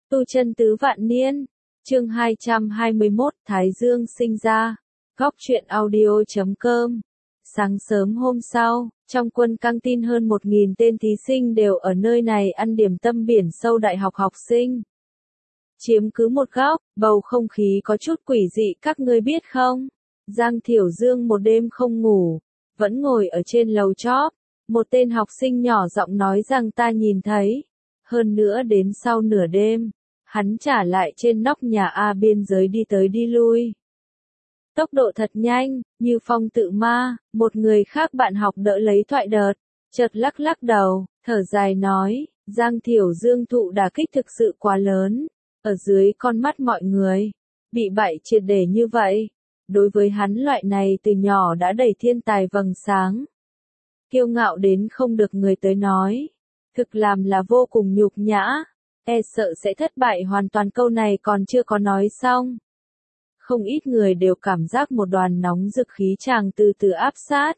Tu chân tứ vạn niên, chương 221, Thái Dương sinh ra. Góc truyện audio.com. Sáng sớm hôm sau, trong quân căng tin hơn 1.000 tên thí sinh đều ở nơi này ăn điểm tâm biển sâu đại học học sinh. Chiếm cứ một góc, bầu không khí có chút quỷ dị các ngươi biết không? Giang Thiểu Dương một đêm không ngủ, vẫn ngồi ở trên lầu chóp. Một tên học sinh nhỏ giọng nói rằng ta nhìn thấy. Hơn nữa đến sau nửa đêm, hắn trả lại trên nóc nhà A biên giới đi tới đi lui. Tốc độ thật nhanh, như phong tự ma, một người khác bạn học đỡ lấy thoại đợt, chợt lắc lắc đầu, thở dài nói, Giang Thiểu Dương thụ đả kích thực sự quá lớn, ở dưới con mắt mọi người, bị bại triệt để như vậy. Đối với hắn loại này từ nhỏ đã đầy thiên tài vầng sáng, kiêu ngạo đến không được người tới nói, thực làm là vô cùng nhục nhã, sợ sẽ thất bại hoàn toàn. Câu này còn chưa có nói xong. Không ít người đều cảm giác một đoàn nóng rực khí tràng từ từ áp sát.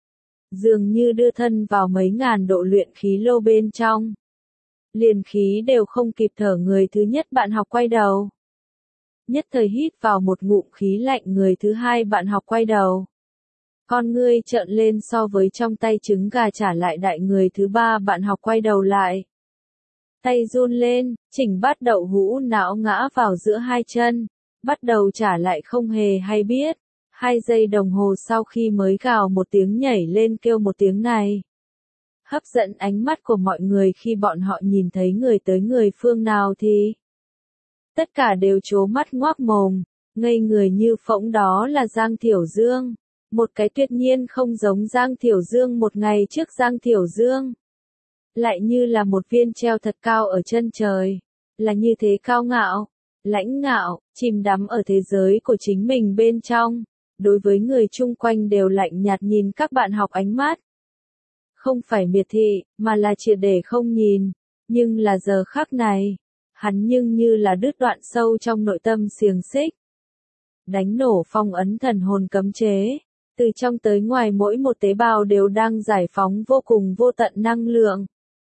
Dường như đưa thân vào mấy ngàn độ luyện khí lô bên trong. Liền khí đều không kịp thở, người thứ nhất bạn học quay đầu. Nhất thời hít vào một ngụm khí lạnh, người thứ hai bạn học quay đầu. Con ngươi trợn lên so với trong tay trứng gà trả lại đại, người thứ ba bạn học quay đầu lại. Tay run lên, chỉnh bát đậu hũ não ngã vào giữa hai chân, bắt đầu trả lại không hề hay biết. 2 giây đồng hồ sau khi mới gào một tiếng nhảy lên kêu một tiếng này. Hấp dẫn ánh mắt của mọi người khi bọn họ nhìn thấy người tới người phương nào thì tất cả đều trố mắt ngoác mồm, ngây người như phỗng. Đó là Giang Thiểu Dương. Một cái tuyệt nhiên không giống Giang Thiểu Dương một ngày trước. Giang Thiểu Dương lại như là một viên treo thật cao ở chân trời, là như thế cao ngạo, lãnh ngạo, chìm đắm ở thế giới của chính mình bên trong. Đối với người chung quanh đều lạnh nhạt nhìn các bạn học, ánh mắt không phải miệt thị, mà là triệt để không nhìn. Nhưng là giờ khắc này, hắn nhưng như là đứt đoạn sâu trong nội tâm xiềng xích, đánh nổ phong ấn thần hồn cấm chế. Từ trong tới ngoài mỗi một tế bào đều đang giải phóng vô cùng vô tận năng lượng,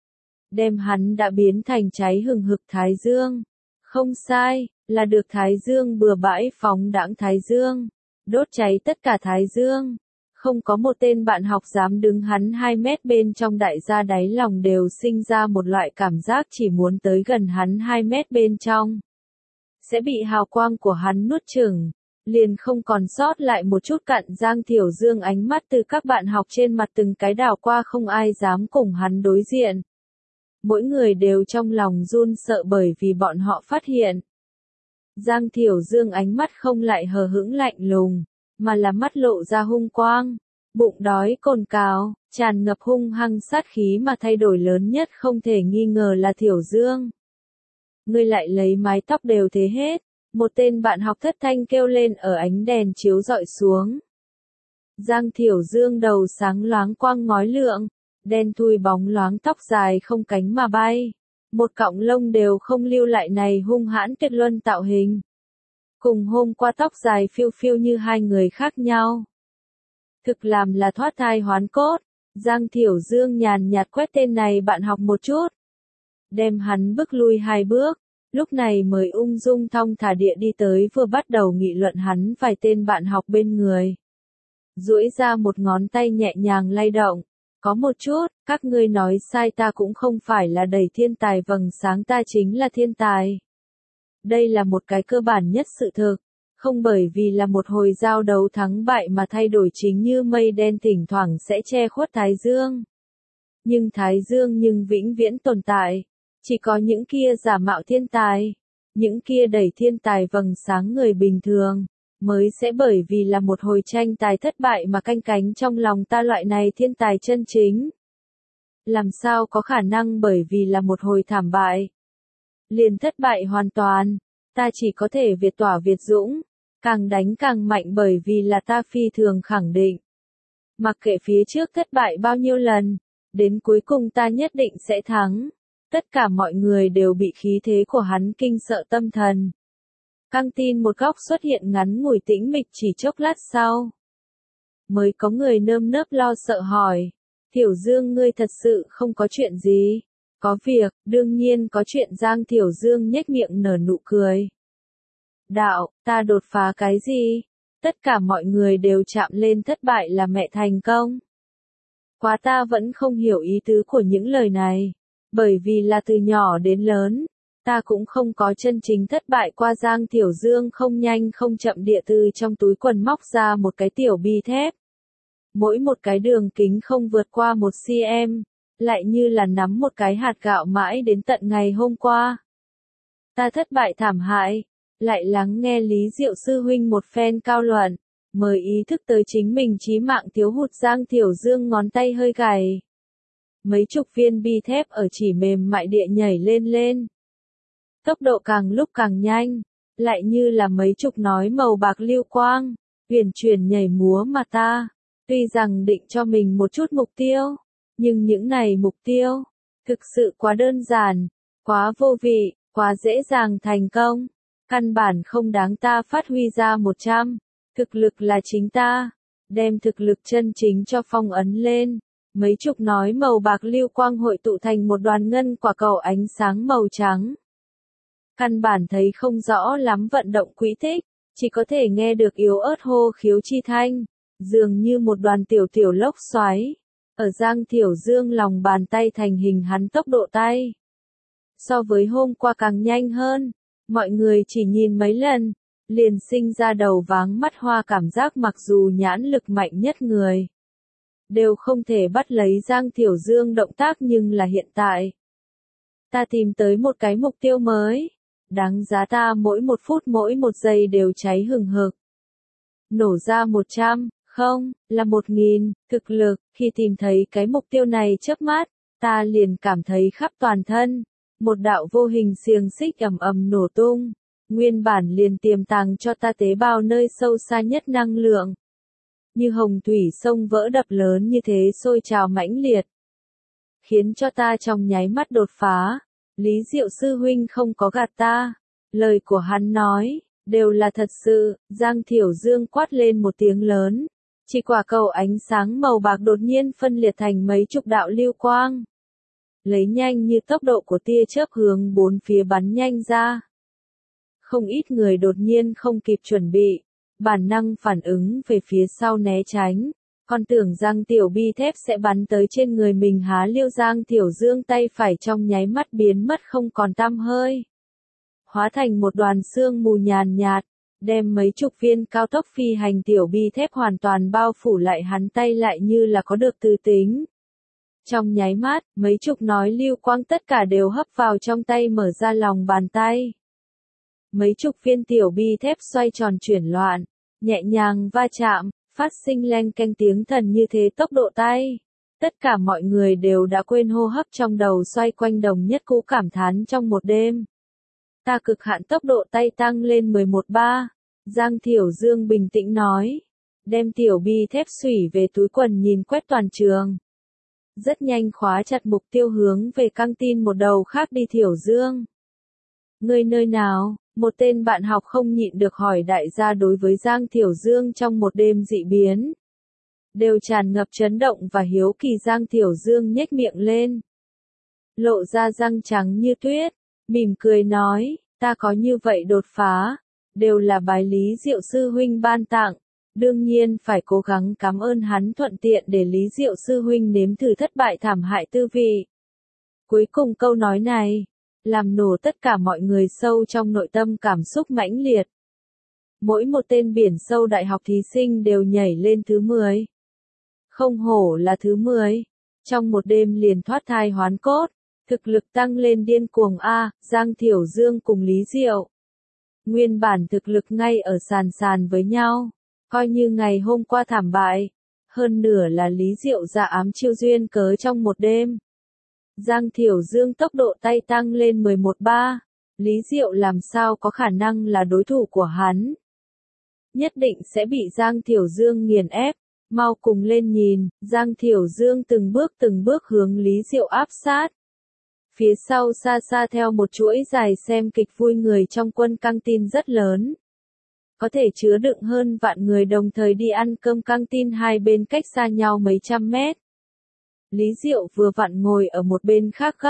đem hắn đã biến thành cháy hừng hực Thái Dương. Không sai, là được Thái Dương bừa bãi phóng đãng Thái Dương, đốt cháy tất cả Thái Dương. Không có một tên bạn học dám đứng hắn 2 mét bên trong, đại gia đáy lòng đều sinh ra một loại cảm giác chỉ muốn tới gần hắn 2 mét bên trong sẽ bị hào quang của hắn nuốt chửng, liền không còn sót lại một chút cặn. Giang Thiểu Dương ánh mắt từ các bạn học trên mặt từng cái đảo qua, không ai dám cùng hắn đối diện. Mỗi người đều trong lòng run sợ bởi vì bọn họ phát hiện Giang Thiểu Dương ánh mắt không lại hờ hững lạnh lùng, mà là mắt lộ ra hung quang, bụng đói cồn cào, tràn ngập hung hăng sát khí. Mà thay đổi lớn nhất không thể nghi ngờ là Thiểu Dương. Ngươi lại lấy mái tóc đều thế hết. Một tên bạn học thất thanh kêu lên ở ánh đèn chiếu rọi xuống. Giang Thiểu Dương đầu sáng loáng quang ngói lượng, đen thui bóng loáng, tóc dài không cánh mà bay. Một cọng lông đều không lưu lại, này hung hãn tuyệt luân tạo hình. Cùng hôm qua tóc dài phiêu phiêu như hai người khác nhau. Thực làm là thoát thai hoán cốt. Giang Thiểu Dương nhàn nhạt quét tên này bạn học một chút, đem hắn bước lui 2 bước. Lúc này mới ung dung thong thả địa đi tới, vừa bắt đầu nghị luận hắn vài tên bạn học bên người. Duỗi ra một ngón tay nhẹ nhàng lay động. Có một chút, các ngươi nói sai, ta cũng không phải là đầy thiên tài vầng sáng, ta chính là thiên tài. Đây là một cái cơ bản nhất sự thực. Không bởi vì là một hồi giao đấu thắng bại mà thay đổi chính như mây đen thỉnh thoảng sẽ che khuất Thái Dương. Nhưng Thái Dương nhưng vĩnh viễn tồn tại. Chỉ có những kia giả mạo thiên tài, những kia đầy thiên tài vầng sáng người bình thường, mới sẽ bởi vì là một hồi tranh tài thất bại mà canh cánh trong lòng ta. Loại này thiên tài chân chính, làm sao có khả năng bởi vì là một hồi thảm bại liền thất bại hoàn toàn. Ta chỉ có thể việt tỏa việt dũng, càng đánh càng mạnh, bởi vì là ta phi thường khẳng định, mặc kệ phía trước thất bại bao nhiêu lần, đến cuối cùng ta nhất định sẽ thắng. Tất cả mọi người đều bị khí thế của hắn kinh sợ tâm thần. Căng tin một góc xuất hiện ngắn ngủi tĩnh mịch, chỉ chốc lát sau mới có người nơm nớp lo sợ hỏi, Thiểu Dương ngươi thật sự không có chuyện gì? Có việc, đương nhiên có chuyện. Giang Thiểu Dương nhếch miệng nở nụ cười. Đạo, ta đột phá cái gì? Tất cả mọi người đều chạm lên thất bại là mẹ thành công. Quá ta vẫn không hiểu ý tứ của những lời này. Bởi vì là từ nhỏ đến lớn, ta cũng không có chân chính thất bại qua. Giang Thiểu Dương không nhanh không chậm địa từ trong túi quần móc ra một cái tiểu bi thép. Mỗi một cái đường kính không vượt qua 1 cm, lại như là nắm một cái hạt gạo mãi đến tận ngày hôm qua. Ta thất bại thảm hại, lại lắng nghe Lý Diệu sư huynh một phen cao luận, mới ý thức tới chính mình chí mạng thiếu hụt. Giang Thiểu Dương ngón tay hơi gầy. Mấy chục viên bi thép ở chỉ mềm mại địa nhảy lên lên. Tốc độ càng lúc càng nhanh, lại như là mấy chục nói màu bạc lưu quang, huyền chuyển nhảy múa mà ta. Tuy rằng định cho mình một chút mục tiêu, nhưng những này mục tiêu, thực sự quá đơn giản, quá vô vị, quá dễ dàng thành công. Căn bản không đáng ta phát huy ra 100. Thực lực là chính ta. Đem thực lực chân chính cho phong ấn lên. Mấy chục nói màu bạc lưu quang hội tụ thành một đoàn ngân quả cầu ánh sáng màu trắng. Căn bản thấy không rõ lắm vận động quỹ tích, chỉ có thể nghe được yếu ớt hô khiếu chi thanh, dường như một đoàn tiểu tiểu lốc xoáy. Ở Giang Thiểu Dương lòng bàn tay thành hình hắn tốc độ tay. So với hôm qua càng nhanh hơn, mọi người chỉ nhìn mấy lần, liền sinh ra đầu váng mắt hoa cảm giác. Mặc dù nhãn lực mạnh nhất người đều không thể bắt lấy Giang Thiểu Dương động tác, nhưng là hiện tại ta tìm tới một cái mục tiêu mới, đáng giá ta mỗi một phút mỗi một giây đều cháy hừng hực. Nổ ra 100, không, là 1000, thực lực. Khi tìm thấy cái mục tiêu này chớp mắt, ta liền cảm thấy khắp toàn thân, một đạo vô hình xiềng xích ầm ầm nổ tung, nguyên bản liền tiềm tàng cho ta tế bào nơi sâu xa nhất năng lượng. Như hồng thủy sông vỡ đập lớn như thế sôi trào mãnh liệt, khiến cho ta trong nháy mắt đột phá. Lý Diệu sư huynh không có gạt ta, lời của hắn nói, đều là thật sự. Giang Thiểu Dương quát lên một tiếng lớn, chỉ quả cầu ánh sáng màu bạc đột nhiên phân liệt thành mấy chục đạo lưu quang. Lấy nhanh như tốc độ của tia chớp hướng bốn phía bắn nhanh ra. Không ít người đột nhiên không kịp chuẩn bị, bản năng phản ứng về phía sau né tránh, còn tưởng rằng tiểu bi thép sẽ bắn tới trên người mình. Há liêu. Giang Thiểu Dương tay phải trong nháy mắt biến mất không còn tăm hơi, hóa thành một đoàn sương mù nhàn nhạt, đem mấy chục viên cao tốc phi hành tiểu bi thép hoàn toàn bao phủ lại. Hắn tay lại như là có được tư tính. Trong nháy mắt, mấy chục nói lưu quang tất cả đều hấp vào trong tay, mở ra lòng bàn tay. Mấy chục viên tiểu bi thép xoay tròn chuyển loạn, nhẹ nhàng va chạm, phát sinh leng keng tiếng thần. Như thế tốc độ tay, tất cả mọi người đều đã quên hô hấp, trong đầu xoay quanh đồng nhất cú cảm thán trong một đêm. Ta cực hạn tốc độ tay tăng lên 11/3. Giang Thiểu Dương bình tĩnh nói, đem tiểu bi thép xủy về túi quần, nhìn quét toàn trường. Rất nhanh khóa chặt mục tiêu, hướng về căng tin một đầu khác đi. Thiểu Dương, ngươi nơi nào? Một tên bạn học không nhịn được hỏi đại gia. Đối với Giang Thiểu Dương trong một đêm dị biến, đều tràn ngập chấn động và hiếu kỳ. Giang Thiểu Dương nhếch miệng lên, lộ ra răng trắng như tuyết, mỉm cười nói, ta có như vậy đột phá, đều là bái Lý Diệu sư huynh ban tặng, đương nhiên phải cố gắng cảm ơn hắn, thuận tiện để Lý Diệu sư huynh nếm thử thất bại thảm hại tư vị. Cuối cùng câu nói này, làm nổ tất cả mọi người sâu trong nội tâm cảm xúc mãnh liệt. Mỗi một tên biển sâu đại học thí sinh đều nhảy lên thứ 10. Không hổ là thứ 10. Trong một đêm liền thoát thai hoán cốt, thực lực tăng lên điên cuồng. Giang Thiểu Dương cùng Lý Diệu, nguyên bản thực lực ngay ở sàn sàn với nhau, coi như ngày hôm qua thảm bại, hơn nửa là Lý Diệu ra ám chiêu duyên cớ. Trong một đêm, Giang Thiểu Dương tốc độ tay tăng lên 11/3, Lý Diệu làm sao có khả năng là đối thủ của hắn. Nhất định sẽ bị Giang Thiểu Dương nghiền ép. Mau cùng lên nhìn. Giang Thiểu Dương từng bước hướng Lý Diệu áp sát. Phía sau xa xa theo một chuỗi dài xem kịch vui người trong quân căng tin rất lớn, có thể chứa đựng hơn vạn người đồng thời đi ăn cơm. Căng tin hai bên cách xa nhau mấy trăm mét. Lý Diệu vừa vặn ngồi ở một bên khác góc,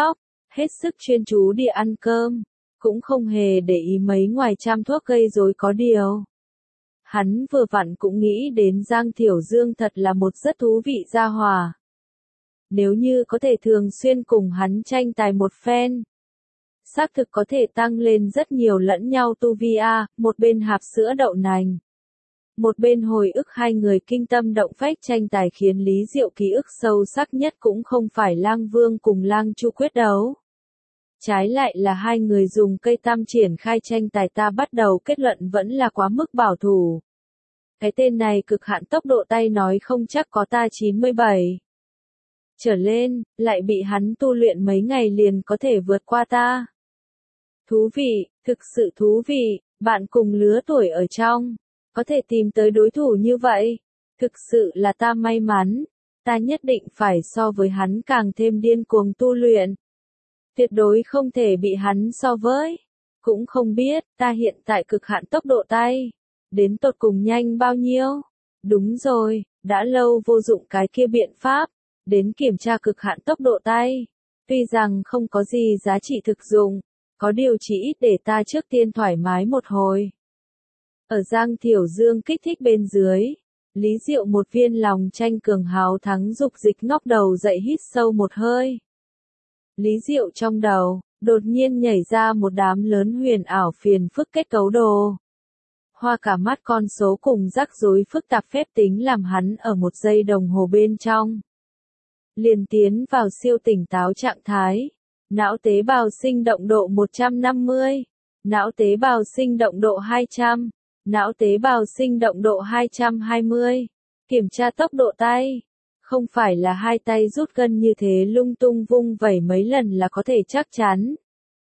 hết sức chuyên chú đi ăn cơm, cũng không hề để ý mấy ngoài cham thuốc gây rối có điều. Hắn vừa vặn cũng nghĩ đến Giang Thiểu Dương thật là một rất thú vị gia hỏa. Nếu như có thể thường xuyên cùng hắn tranh tài một phen, xác thực có thể tăng lên rất nhiều lẫn nhau tu vi a, một bên hạp sữa đậu nành. Một bên hồi ức hai người kinh tâm động phách tranh tài khiến Lý Diệu ký ức sâu sắc nhất cũng không phải Lang Vương cùng Lang Chu quyết đấu. Trái lại là hai người dùng cây tam triển khai tranh tài, ta bắt đầu kết luận vẫn là quá mức bảo thủ. Cái tên này cực hạn tốc độ tay nói không chắc có ta 97 trở lên, lại bị hắn tu luyện mấy ngày liền có thể vượt qua ta. Thú vị, thực sự thú vị, bạn cùng lứa tuổi ở trong, có thể tìm tới đối thủ như vậy. Thực sự là ta may mắn, ta nhất định phải so với hắn càng thêm điên cuồng tu luyện. Tuyệt đối không thể bị hắn so với. Cũng không biết, ta hiện tại cực hạn tốc độ tay, đến tột cùng nhanh bao nhiêu. Đúng rồi, đã lâu vô dụng cái kia biện pháp, đến kiểm tra cực hạn tốc độ tay. Tuy rằng không có gì giá trị thực dụng, có điều chỉ ít để ta trước tiên thoải mái một hồi. Ở Giang Thiểu Dương kích thích bên dưới, Lý Diệu một viên lòng tranh cường hào thắng dục dịch ngóc đầu dậy hít sâu một hơi. Lý Diệu trong đầu, đột nhiên nhảy ra một đám lớn huyền ảo phiền phức kết cấu đồ. Hoa cả mắt con số cùng rắc rối phức tạp phép tính làm hắn ở một giây đồng hồ bên trong. Liền tiến vào siêu tỉnh táo trạng thái. Não tế bào sinh động độ 150, não tế bào sinh động độ 200, não tế bào sinh động độ 220. Kiểm tra tốc độ tay. Không phải là hai tay rút gân như thế lung tung vung vẩy mấy lần là có thể chắc chắn.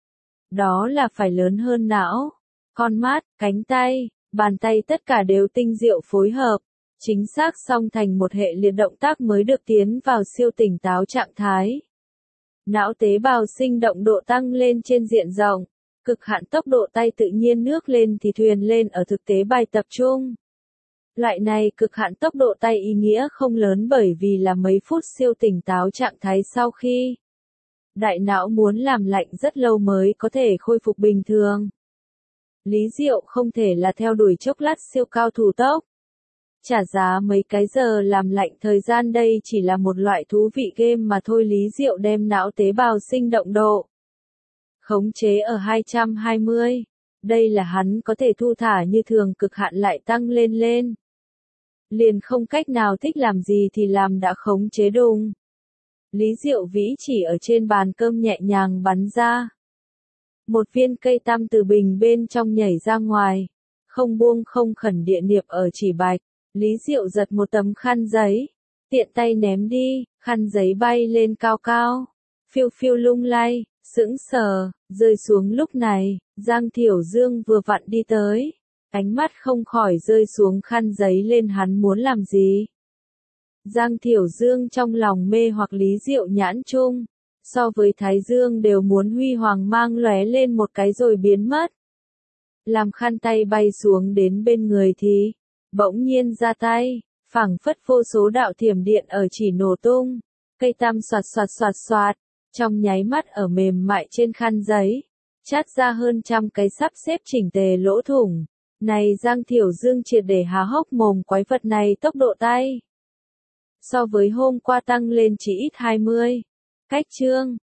Đó là phải lớn hơn não, con mắt, cánh tay, bàn tay tất cả đều tinh diệu phối hợp, chính xác song thành một hệ liệt động tác mới được tiến vào siêu tỉnh táo trạng thái. Não tế bào sinh động độ tăng lên trên diện rộng, cực hạn tốc độ tay tự nhiên nước lên thì thuyền lên ở thực tế bài tập trung. Loại này cực hạn tốc độ tay ý nghĩa không lớn bởi vì là mấy phút siêu tỉnh táo trạng thái sau khi đại não muốn làm lạnh rất lâu mới có thể khôi phục bình thường. Lý Diệu không thể là theo đuổi chốc lát siêu cao thủ tốc. Trả giá mấy cái giờ làm lạnh thời gian đây chỉ là một loại thú vị game mà thôi. Lý Diệu đem não tế bào sinh động độ khống chế ở 220. Đây là hắn có thể thu thả như thường, cực hạn lại tăng lên. Liền không cách nào thích làm gì thì làm đã khống chế đùng. Lý Diệu vĩ chỉ ở trên bàn cơm nhẹ nhàng bắn ra. Một viên cây tăm từ bình bên trong nhảy ra ngoài. Không buông không khẩn địa niệm ở chỉ bạch. Lý Diệu giật một tấm khăn giấy. Tiện tay ném đi, khăn giấy bay lên cao cao. Phiêu phiêu lung lay, sững sờ, rơi xuống lúc này. Giang Thiểu Dương vừa vặn đi tới. Ánh mắt không khỏi rơi xuống khăn giấy lên, hắn muốn làm gì? Giang Thiểu Dương trong lòng mê hoặc Lý Diệu nhãn chung, so với Thái Dương đều muốn huy hoàng mang lóe lên một cái rồi biến mất. Làm khăn tay bay xuống đến bên người thì, bỗng nhiên ra tay, phảng phất vô số đạo thiểm điện ở chỉ nổ tung, cây tăm xoạt, trong nháy mắt ở mềm mại trên khăn giấy, chát ra hơn trăm cái sắp xếp chỉnh tề lỗ thủng. Này Giang Thiểu Dương triệt để há hốc mồm, quái vật này tốc độ tay so với hôm qua tăng lên chỉ ít 20. Cách chương